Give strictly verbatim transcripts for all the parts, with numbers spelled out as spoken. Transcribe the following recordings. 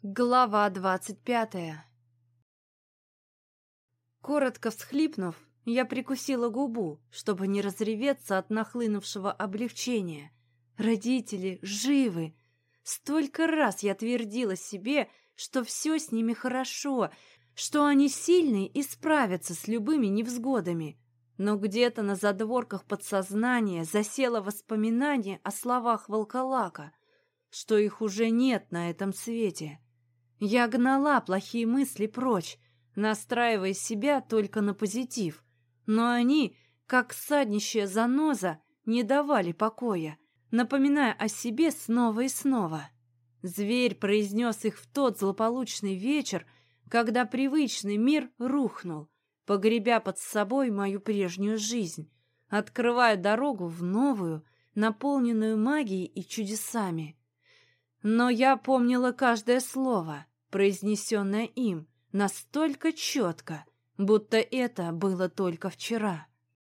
Глава двадцать пятая. Коротко всхлипнув, я прикусила губу, чтобы не разреветься от нахлынувшего облегчения. Родители живы. Столько раз я твердила себе, что все с ними хорошо, что они сильные и справятся с любыми невзгодами. Но где-то на задворках подсознания засело воспоминание о словах волколака, что их уже нет на этом свете. Я гнала плохие мысли прочь, настраивая себя только на позитив, но они, как саднищая заноза, не давали покоя, напоминая о себе снова и снова. Зверь произнес их в тот злополучный вечер, когда привычный мир рухнул, погребя под собой мою прежнюю жизнь, открывая дорогу в новую, наполненную магией и чудесами. Но я помнила каждое слово, произнесенное им, настолько четко, будто это было только вчера.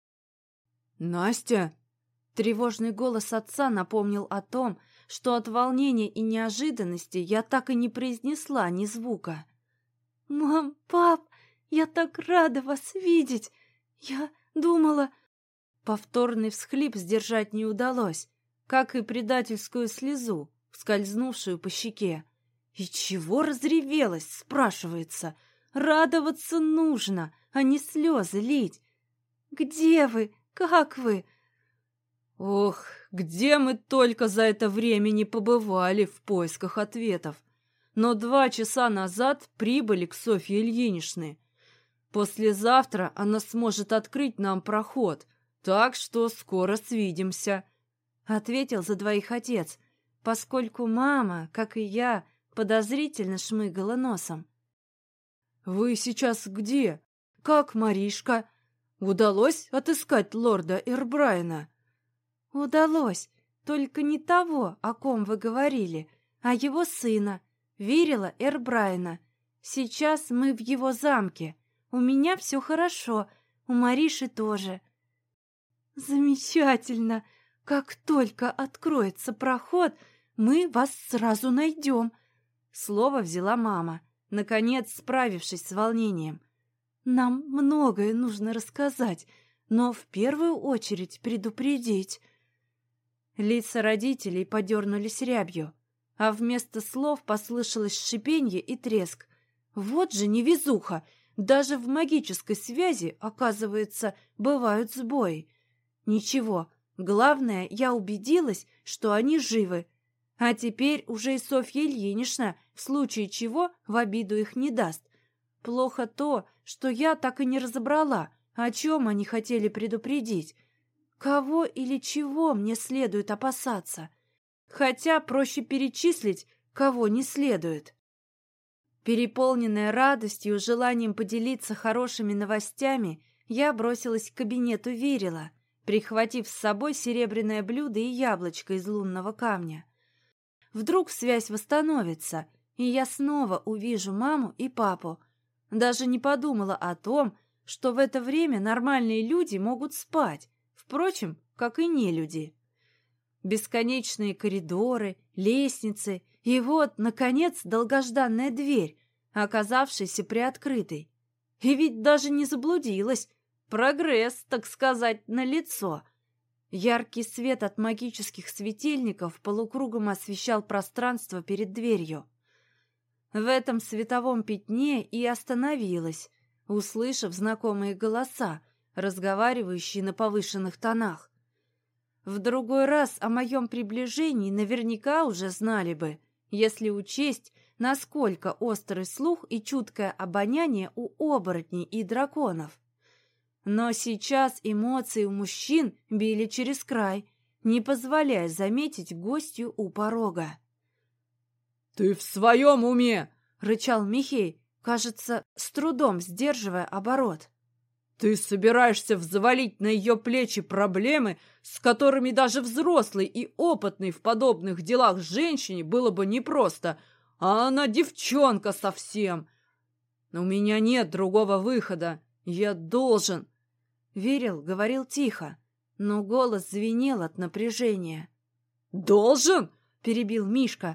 «Настя!» Тревожный голос отца напомнил о том, что от волнения и неожиданности я так и не произнесла ни звука. «Мам, пап, я так рада вас видеть! Я думала...» Повторный всхлип сдержать не удалось, как и предательскую слезу, скользнувшую по щеке. И чего разревелась, спрашивается? Радоваться нужно, а не слезы лить. «Где вы? Как вы?» Ох, где мы только за это время не побывали в поисках ответов. Но два часа назад прибыли к Софье Ильиничне. Послезавтра она сможет открыть нам проход, так что скоро свидимся, — ответил за двоих отец, поскольку мама, как и я, подозрительно шмыгала носом. «Вы сейчас где? Как Маришка? Удалось отыскать лорда Эрбрайна?» «Удалось, только не того, о ком вы говорили, а его сына, Вирила Эрбрайна. Сейчас мы в его замке. У меня все хорошо, у Мариши тоже». «Замечательно! Как только откроется проход, мы вас сразу найдем», — слово взяла мама, наконец справившись с волнением. «Нам многое нужно рассказать, но в первую очередь предупредить». Лица родителей подернулись рябью, а вместо слов послышалось шипенье и треск. Вот же невезуха! Даже в магической связи, оказывается, бывают сбои. Ничего, главное, я убедилась, что они живы. А теперь уже и Софья Ильинична, в случае чего, в обиду их не даст. Плохо то, что я так и не разобрала, о чем они хотели предупредить. Кого или чего мне следует опасаться? Хотя проще перечислить, кого не следует. Переполненная радостью и желанием поделиться хорошими новостями, я бросилась к кабинету Вирила, прихватив с собой серебряное блюдо и яблочко из лунного камня. Вдруг связь восстановится, и я снова увижу маму и папу. Даже не подумала о том, что в это время нормальные люди могут спать, впрочем, как и нелюди. Бесконечные коридоры, лестницы, и вот, наконец, долгожданная дверь, оказавшаяся приоткрытой. И ведь даже не заблудилась. Прогресс, так сказать, налицо. Яркий свет от магических светильников полукругом освещал пространство перед дверью. В этом световом пятне и остановилась, услышав знакомые голоса, разговаривающие на повышенных тонах. В другой раз о моем приближении наверняка уже знали бы, если учесть, насколько острый слух и чуткое обоняние у оборотней и драконов. Но сейчас эмоции у мужчин били через край, не позволяя заметить гостью у порога. «Ты в своем уме?» — рычал Михей, кажется, с трудом сдерживая оборот. «Ты собираешься взвалить на ее плечи проблемы, с которыми даже взрослый и опытный в подобных делах женщине было бы непросто, а она девчонка совсем. У меня нет другого выхода, я должен...» Вирил говорил тихо, но голос звенел от напряжения. «Должен?» — перебил Мишка.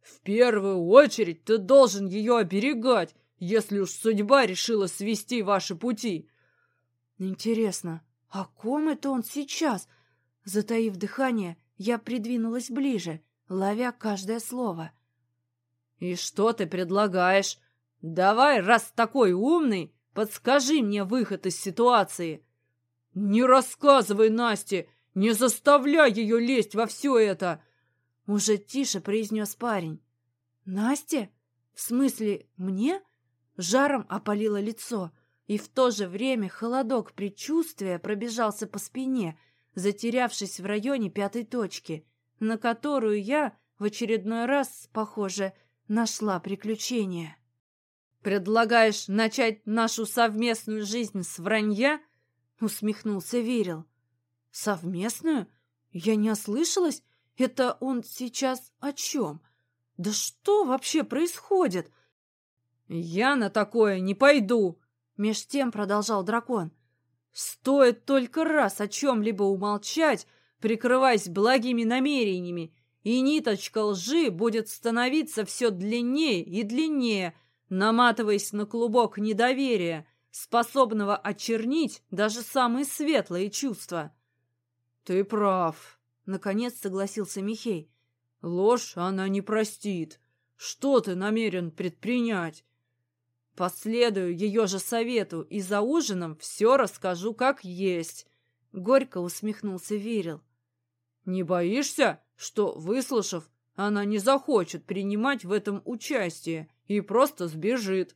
В первую очередь ты должен ее оберегать, если уж судьба решила свести ваши пути. Интересно, о ком это он сейчас? Затаив дыхание, я придвинулась ближе, ловя каждое слово. И что ты предлагаешь? Давай, раз такой умный, подскажи мне выход из ситуации. Не рассказывай Насте, не заставляй ее лезть во все это. Уже тише произнес парень. Насте? В смысле, мне? Жаром опалило лицо, и в то же время холодок предчувствия пробежался по спине, затерявшись в районе пятой точки, на которую я в очередной раз, похоже, нашла приключение. «Предлагаешь начать нашу совместную жизнь с вранья?» — усмехнулся Вирил. «Совместную? Я не ослышалась? Это он сейчас о чем? Да что вообще происходит?» «Я на такое не пойду!» — меж тем продолжал дракон. «Стоит только раз о чем-либо умолчать, прикрываясь благими намерениями, и ниточка лжи будет становиться все длиннее и длиннее, наматываясь на клубок недоверия, способного очернить даже самые светлые чувства». «Ты прав», — наконец согласился Михей. «Ложь она не простит. Что ты намерен предпринять?» «Последую ее же совету и за ужином все расскажу как есть», — горько усмехнулся Вирил. «Не боишься, что, выслушав, она не захочет принимать в этом участие и просто сбежит?»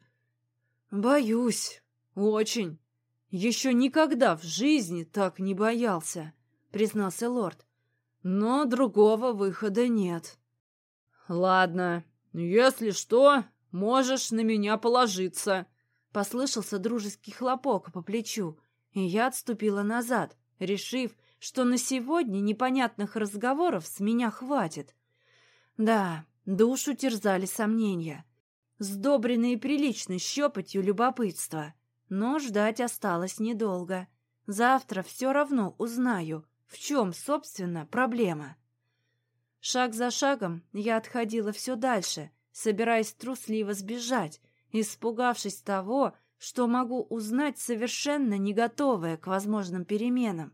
«Боюсь. Очень. Еще никогда в жизни так не боялся», — признался лорд. «Но другого выхода нет». «Ладно, если что, можешь на меня положиться», — послышался дружеский хлопок по плечу, и я отступила назад, решив, что на сегодня непонятных разговоров с меня хватит. Да, душу терзали сомнения, сдобренные приличной щепотью любопытства, но ждать осталось недолго. Завтра все равно узнаю, в чем, собственно, проблема. Шаг за шагом я отходила все дальше, собираясь трусливо сбежать, испугавшись того, что могу узнать совершенно не готовая к возможным переменам.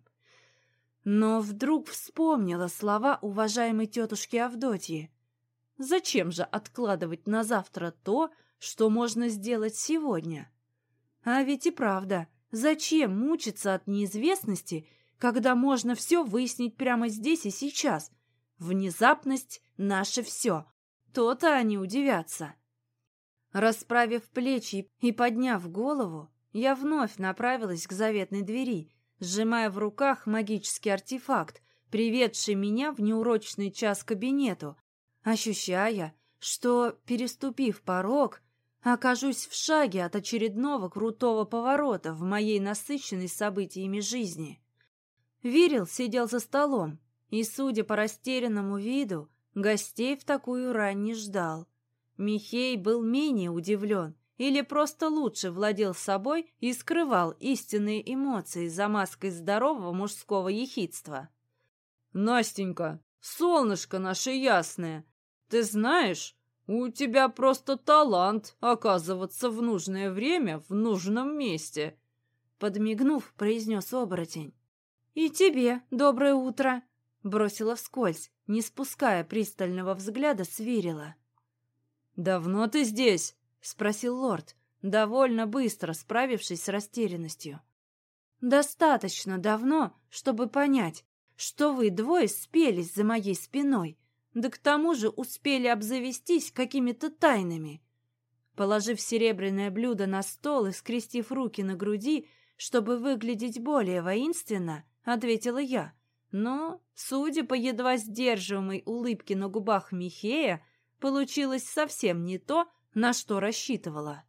Но вдруг вспомнила слова уважаемой тетушки Авдотьи. Зачем же откладывать на завтра то, что можно сделать сегодня? А ведь и правда, зачем мучиться от неизвестности, когда можно все выяснить прямо здесь и сейчас? Внезапность — наше все. То-то они удивятся. Расправив плечи и подняв голову, я вновь направилась к заветной двери, сжимая в руках магический артефакт, приведший меня в неурочный час к кабинету, ощущая, что, переступив порог, окажусь в шаге от очередного крутого поворота в моей насыщенной событиями жизни. Вирил сидел за столом и, судя по растерянному виду, гостей в такую рань не ждал. Михей был менее удивлен или просто лучше владел собой и скрывал истинные эмоции за маской здорового мужского ехидства. «Настенька, солнышко наше ясное, ты знаешь, у тебя просто талант оказываться в нужное время в нужном месте», — подмигнув, произнес оборотень. «И тебе доброе утро», — бросила вскользь, не спуская пристального взгляда с Вирила. «Давно ты здесь?» — спросил лорд, довольно быстро справившись с растерянностью. «Достаточно давно, чтобы понять, что вы двое спелись за моей спиной, да к тому же успели обзавестись какими-то тайнами». Положив серебряное блюдо на стол и скрестив руки на груди, чтобы выглядеть более воинственно, ответила я. Но, судя по едва сдерживаемой улыбке на губах Михея, получилось совсем не то, на что рассчитывала.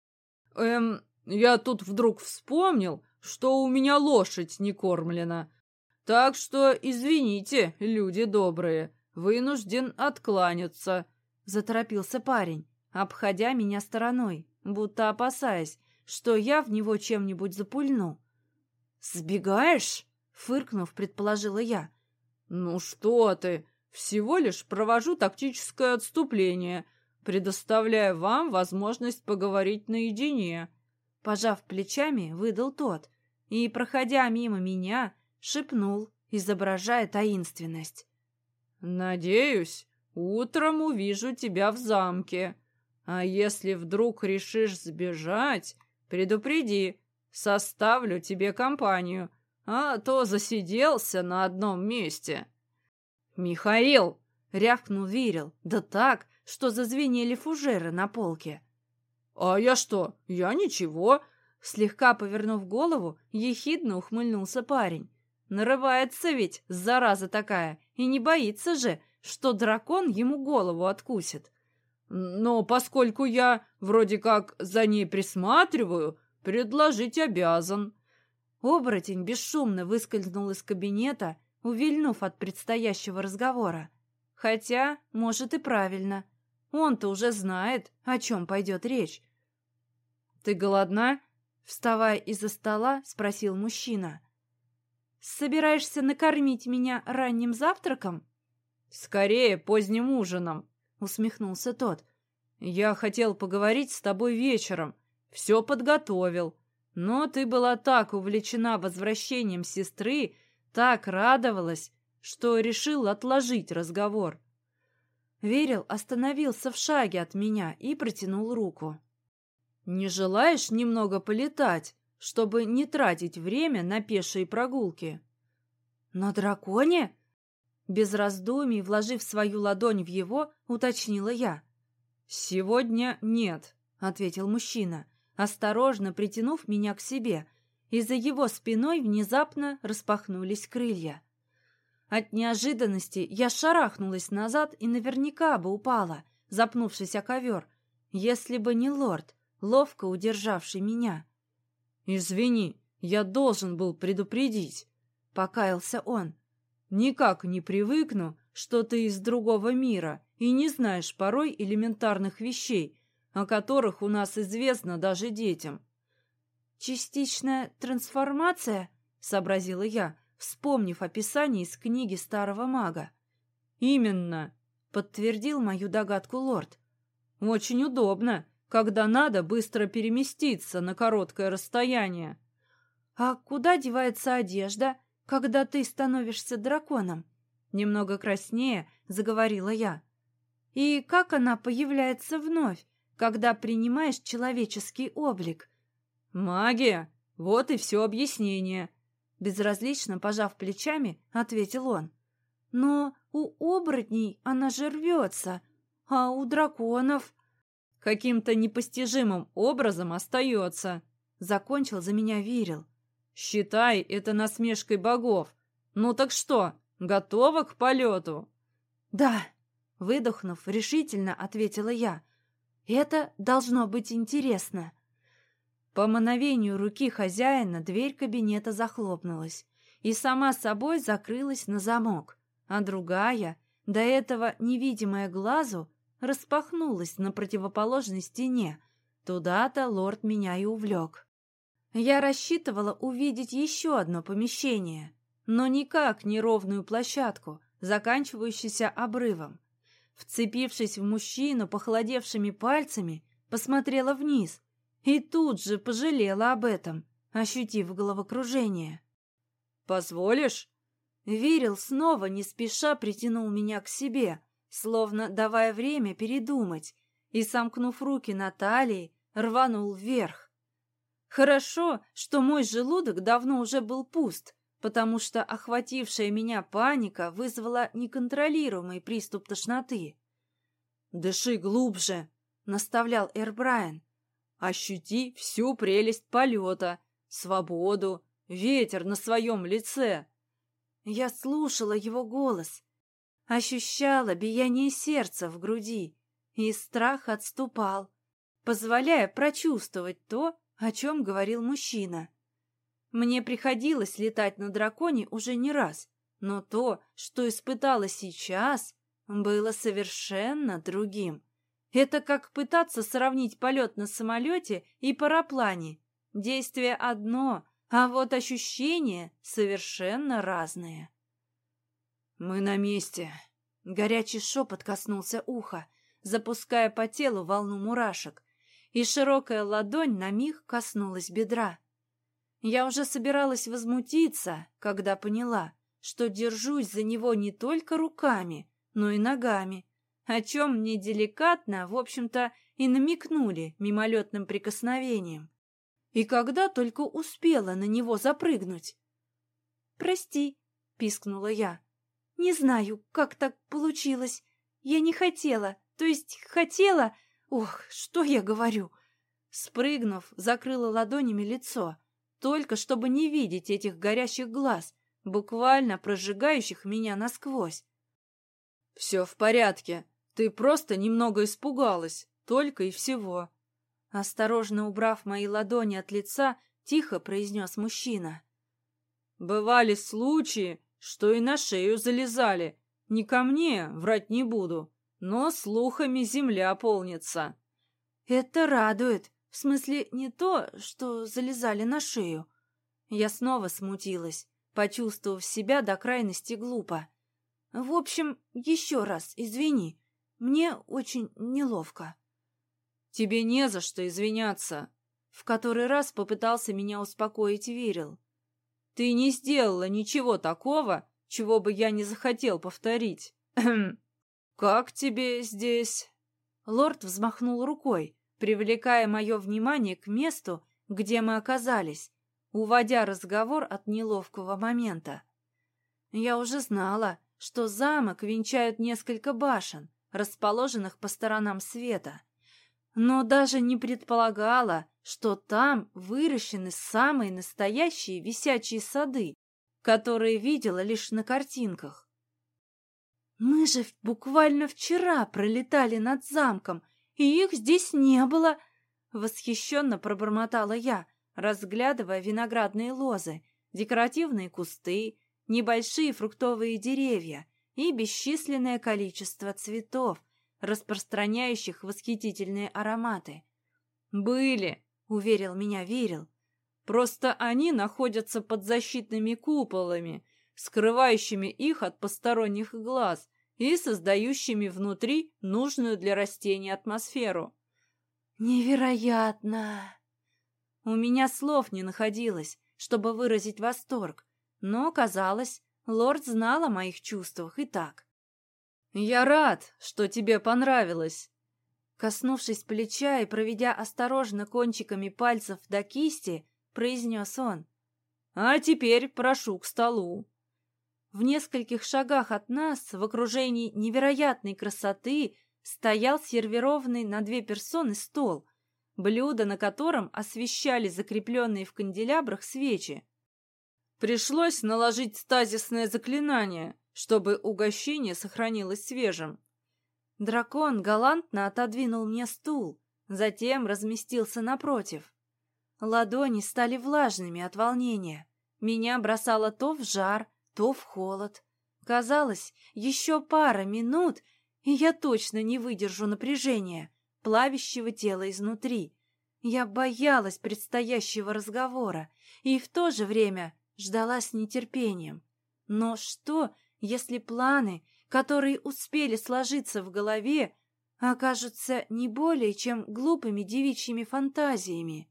«Эм, я тут вдруг вспомнил, что у меня лошадь не кормлена. Так что, извините, люди добрые, вынужден откланяться», — заторопился парень, обходя меня стороной, будто опасаясь, что я в него чем-нибудь запульну. «Сбегаешь?» — фыркнув, предположила я. «Ну что ты, Всего лишь провожу тактическое отступление, предоставляя вам возможность поговорить наедине». Пожав плечами, выдал тот и, проходя мимо меня, шепнул, изображая таинственность. «Надеюсь, утром увижу тебя в замке. А если вдруг решишь сбежать, предупреди, составлю тебе компанию, а то засиделся на одном месте». «Михаил!» — рявкнул Вирил, да так, что зазвенели фужеры на полке. «А я что? Я ничего!» Слегка повернув голову, ехидно ухмыльнулся парень. Нарывается ведь, зараза такая, и не боится же, что дракон ему голову откусит. «Но поскольку я вроде как за ней присматриваю, предложить обязан». Оборотень бесшумно выскользнул из кабинета, увильнув от предстоящего разговора. Хотя, может, и правильно. Он-то уже знает, о чем пойдет речь. «Ты голодна?» — вставая из-за стола, спросил мужчина. «Собираешься накормить меня ранним завтраком?» «Скорее, поздним ужином», — усмехнулся тот. «Я хотел поговорить с тобой вечером. Все подготовил. Но ты была так увлечена возвращением сестры, так радовалась, что решил отложить разговор». Верил остановился в шаге от меня и протянул руку. «Не желаешь немного полетать, чтобы не тратить время на пешие прогулки?» «На драконе?» Без раздумий, вложив свою ладонь в его, уточнила я. «Сегодня нет», — ответил мужчина, осторожно притянув меня к себе, и за его спиной внезапно распахнулись крылья. От неожиданности я шарахнулась назад и наверняка бы упала, запнувшись о ковер, если бы не лорд, ловко удержавший меня. «Извини, я должен был предупредить», — покаялся он. «Никак не привыкну, что ты из другого мира и не знаешь порой элементарных вещей, о которых у нас известно даже детям». «Частичная трансформация?» — сообразила я, вспомнив описание из книги старого мага. «Именно», — подтвердил мою догадку лорд. «Очень удобно, когда надо быстро переместиться на короткое расстояние». «А куда девается одежда, когда ты становишься драконом?» Немного краснее заговорила я. «И как она появляется вновь, когда принимаешь человеческий облик?» «Магия! Вот и все объяснение!» Безразлично пожав плечами, ответил он. «Но у оборотней она же рвется, а у драконов...» «Каким-то непостижимым образом остается», — закончил за меня Вирил. «Считай это насмешкой богов. Ну так что, готова к полету?» «Да», — выдохнув, решительно ответила я. «Это должно быть интересно». По мановению руки хозяина дверь кабинета захлопнулась и сама собой закрылась на замок, а другая, до этого невидимая глазу, распахнулась на противоположной стене. Туда-то лорд меня и увлек. Я рассчитывала увидеть еще одно помещение, но никак не ровную площадку, заканчивающуюся обрывом. Вцепившись в мужчину похолодевшими пальцами, посмотрела вниз и тут же пожалела об этом, ощутив головокружение. «Позволишь?» Вирил снова не спеша притянул меня к себе, словно давая время передумать, и, сомкнув руки на талии, рванул вверх. Хорошо, что мой желудок давно уже был пуст, потому что охватившая меня паника вызвала неконтролируемый приступ тошноты. «Дыши глубже», — наставлял Эрбрайан. «Ощути всю прелесть полета, свободу, ветер на своем лице». Я слушала его голос, ощущала биение сердца в груди, и страх отступал, позволяя прочувствовать то, о чем говорил мужчина. Мне приходилось летать на драконе уже не раз, но то, что испытала сейчас, было совершенно другим. Это как пытаться сравнить полет на самолете и параплане. Действие одно, а вот ощущения совершенно разные. «Мы на месте», Горячий шепот коснулся уха, запуская по телу волну мурашек, и широкая ладонь на миг коснулась бедра. Я уже собиралась возмутиться, когда поняла, что держусь за него не только руками, но и ногами, о чем мне деликатно, в общем-то, и намекнули мимолетным прикосновением. И когда только успела на него запрыгнуть. «Прости», — пискнула я. «Не знаю, как так получилось. Я не хотела, то есть хотела... Ох, что я говорю!» Спрыгнув, закрыла ладонями лицо, только чтобы не видеть этих горящих глаз, буквально прожигающих меня насквозь. «Все в порядке. Ты просто немного испугалась, только и всего». Осторожно убрав мои ладони от лица, тихо произнес мужчина. «Бывали случаи, что и на шею залезали. Не ко мне, врать не буду, но слухами земля полнится». «Это радует. В смысле, не то, что залезали на шею». Я снова смутилась, почувствовав себя до крайности глупо. «В общем, еще раз извини. Мне очень неловко». «Тебе не за что извиняться», — в который раз попытался меня успокоить Вирил. «Ты не сделала ничего такого, чего бы я не захотел повторить. Как тебе здесь?» Лорд взмахнул рукой, привлекая мое внимание к месту, где мы оказались, уводя разговор от неловкого момента. Я уже знала, что замок венчают несколько башен, расположенных по сторонам света, но даже не предполагала, что там выращены самые настоящие висячие сады, которые видела лишь на картинках. «Мы же буквально вчера пролетали над замком, и их здесь не было!» — восхищенно пробормотала я, разглядывая виноградные лозы, декоративные кусты, небольшие фруктовые деревья и бесчисленное количество цветов, распространяющих восхитительные ароматы. «Были», — уверил меня Вирил. «Просто они находятся под защитными куполами, скрывающими их от посторонних глаз и создающими внутри нужную для растений атмосферу». «Невероятно!» У меня слов не находилось, чтобы выразить восторг, но, казалось, лорд знал о моих чувствах и так. «Я рад, что тебе понравилось». Коснувшись плеча и проведя осторожно кончиками пальцев до кисти, произнес он. «А теперь прошу к столу». В нескольких шагах от нас, в окружении невероятной красоты, стоял сервированный на две персоны стол, блюдо на котором освещали закрепленные в канделябрах свечи. Пришлось наложить стазисное заклинание, чтобы угощение сохранилось свежим. Дракон галантно отодвинул мне стул, затем разместился напротив. Ладони стали влажными от волнения. Меня бросало то в жар, то в холод. Казалось, еще пара минут, и я точно не выдержу напряжения, плавящего тела изнутри. Я боялась предстоящего разговора и в то же время ждала с нетерпением. Но что, если планы, которые успели сложиться в голове, окажутся не более чем глупыми девичьими фантазиями?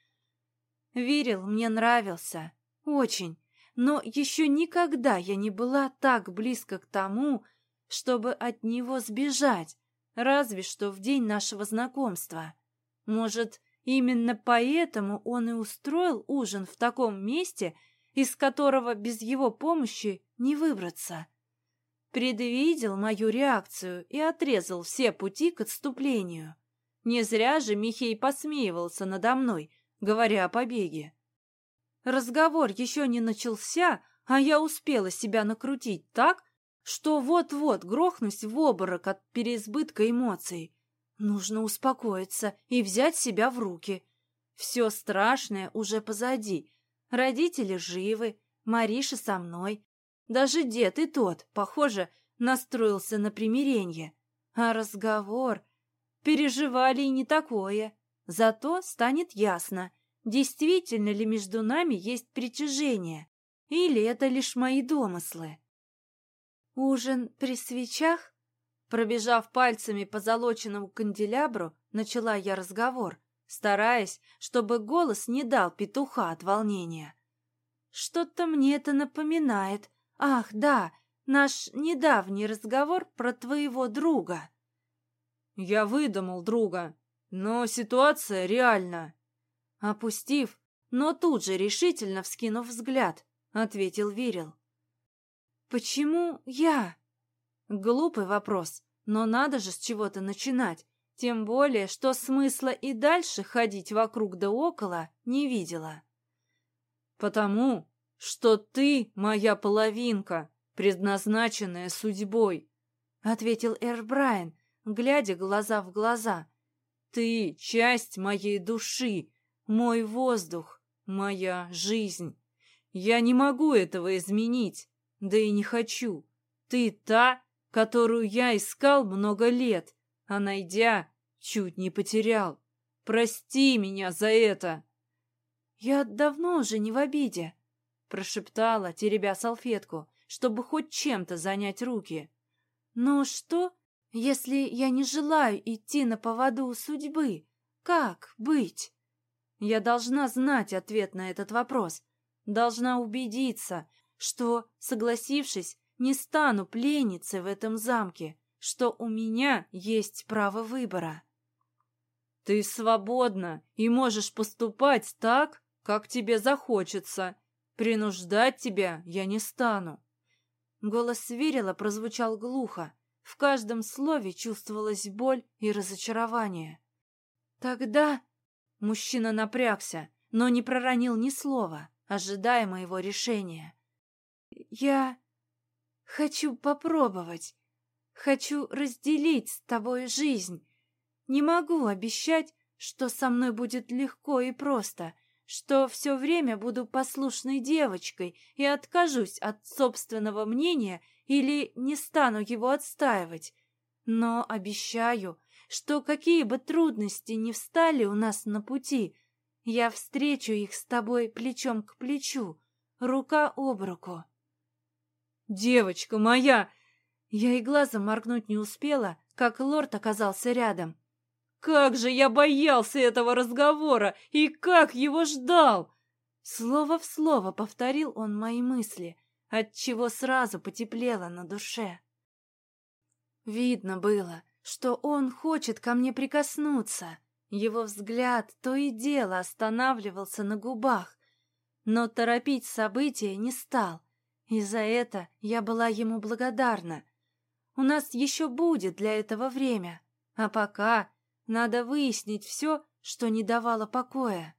Вирил мне нравился, очень, но еще никогда я не была так близко к тому, чтобы от него сбежать, разве что в день нашего знакомства. Может, именно поэтому он и устроил ужин в таком месте, из которого без его помощи не выбраться. Предвидел мою реакцию и отрезал все пути к отступлению. Не зря же Михей посмеивался надо мной, говоря о побеге. Разговор еще не начался, а я успела себя накрутить так, что вот-вот грохнусь в обморок от переизбытка эмоций. Нужно успокоиться и взять себя в руки. Все страшное уже позади. Родители живы, Мариша со мной. Даже дед и тот, похоже, настроился на примирение. А разговор... Переживали и не такое. Зато станет ясно, действительно ли между нами есть притяжение, или это лишь мои домыслы. Ужин при свечах? Пробежав пальцами по позолоченному канделябру, начала я разговор, стараясь, чтобы голос не дал петуха от волнения. Что-то мне это напоминает. Ах, да, наш недавний разговор про твоего друга. Я выдумал друга, но ситуация реальна. Опустив, но тут же решительно вскинув взгляд, ответил Вирил. Почему я? Глупый вопрос, но надо же с чего-то начинать, тем более, что смысла и дальше ходить вокруг да около не видела. Потому что ты моя половинка, предназначенная судьбой, ответил Эрбрайен, глядя глаза в глаза. Ты часть моей души, мой воздух, моя жизнь. Я не могу этого изменить, да и не хочу. Ты та, которую я искал много лет, а найдя, чуть не потерял. Прости меня за это. Я давно уже не в обиде, прошептала, теребя салфетку, чтобы хоть чем-то занять руки. Но что, если я не желаю идти на поводу у судьбы? Как быть? Я должна знать ответ на этот вопрос, должна убедиться, что, согласившись, не стану пленницей в этом замке, что у меня есть право выбора. Ты свободна и можешь поступать так, как тебе захочется. Принуждать тебя я не стану. Голос Вирила прозвучал глухо. В каждом слове чувствовалась боль и разочарование. Тогда мужчина напрягся, но не проронил ни слова, ожидая моего решения. Я хочу попробовать. Хочу разделить с тобой жизнь. Не могу обещать, что со мной будет легко и просто, что все время буду послушной девочкой и откажусь от собственного мнения или не стану его отстаивать. Но обещаю, что какие бы трудности ни встали у нас на пути, я встречу их с тобой плечом к плечу, рука об руку. Девочка моя! Я и глазом моргнуть не успела, как лорд оказался рядом. Как же я боялся этого разговора и как его ждал! Слово в слово повторил он мои мысли, отчего сразу потеплело на душе. Видно было, что он хочет ко мне прикоснуться. Его взгляд то и дело останавливался на губах, но торопить события не стал, и за это я была ему благодарна. У нас еще будет для этого время, а пока надо выяснить все, что не давало покоя.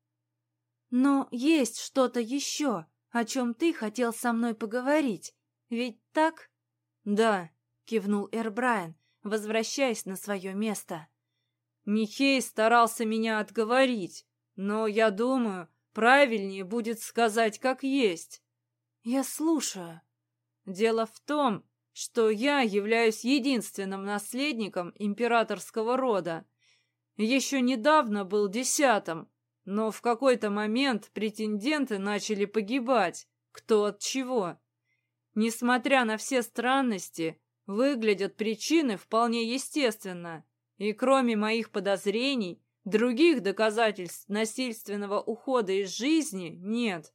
Но есть что-то еще, о чем ты хотел со мной поговорить, ведь так? Да, кивнул Эрбрайен, возвращаясь на свое место. Михей старался меня отговорить, но, я думаю, правильнее будет сказать как есть. Я слушаю. Дело в том, что я являюсь единственным наследником императорского рода. Еще недавно был десятым, но в какой-то момент претенденты начали погибать, кто от чего. Несмотря на все странности, выглядят причины вполне естественно, и кроме моих подозрений, других доказательств насильственного ухода из жизни нет.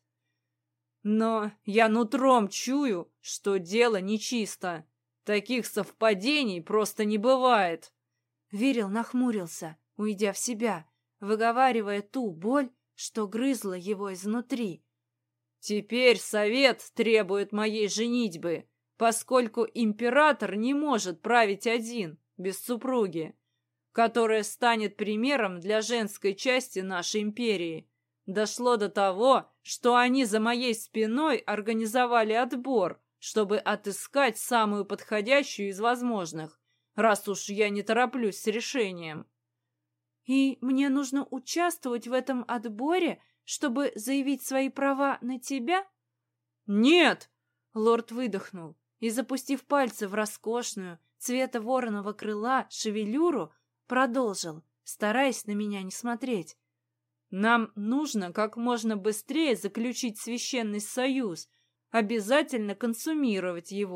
Но я нутром чую, что дело нечисто. Таких совпадений просто не бывает. Вирил нахмурился, уйдя в себя, выговаривая ту боль, что грызла его изнутри. Теперь совет требует моей женитьбы, поскольку император не может править один, без супруги, которая станет примером для женской части нашей империи. Дошло до того, что они за моей спиной организовали отбор, чтобы отыскать самую подходящую из возможных, раз уж я не тороплюсь с решением. И мне нужно участвовать в этом отборе, чтобы заявить свои права на тебя? Нет! Лорд выдохнул и, запустив пальцы в роскошную, цвета вороного крыла, шевелюру, продолжил, стараясь на меня не смотреть. Нам нужно как можно быстрее заключить священный союз, обязательно консумировать его,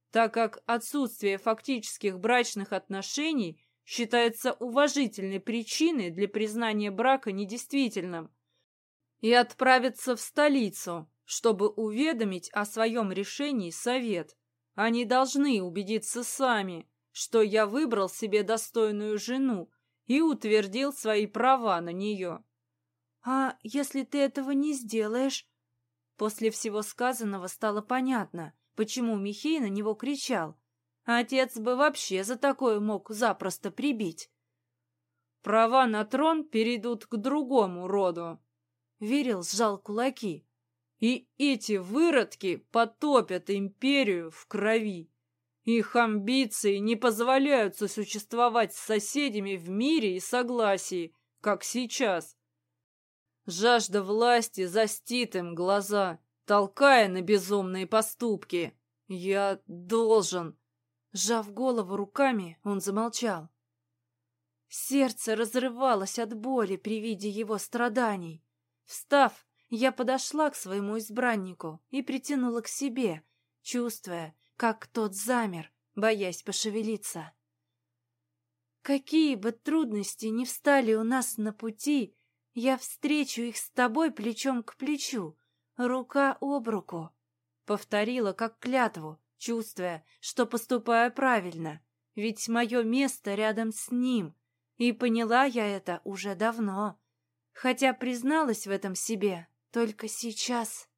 так как отсутствие фактических брачных отношений считается уважительной причиной для признания брака недействительным, и отправиться в столицу, чтобы уведомить о своем решении совет. Они должны убедиться сами, что я выбрал себе достойную жену и утвердил свои права на нее. А если ты этого не сделаешь? После всего сказанного стало понятно, почему Михей на него кричал. Отец бы вообще за такое мог запросто прибить. Права на трон перейдут к другому роду. Верил сжал кулаки. И эти выродки потопят империю в крови. Их амбиции не позволяют сосуществовать с соседями в мире и согласии, как сейчас. Жажда власти застит им глаза, толкая на безумные поступки. Я должен... Сжав голову руками, он замолчал. Сердце разрывалось от боли при виде его страданий. Встав, я подошла к своему избраннику и притянула к себе, чувствуя, как тот замер, боясь пошевелиться. Какие бы трудности ни встали у нас на пути, я встречу их с тобой плечом к плечу, рука об руку. Повторила как клятву, чувствуя, что поступаю правильно, ведь мое место рядом с ним, и поняла я это уже давно, хотя призналась в этом себе только сейчас.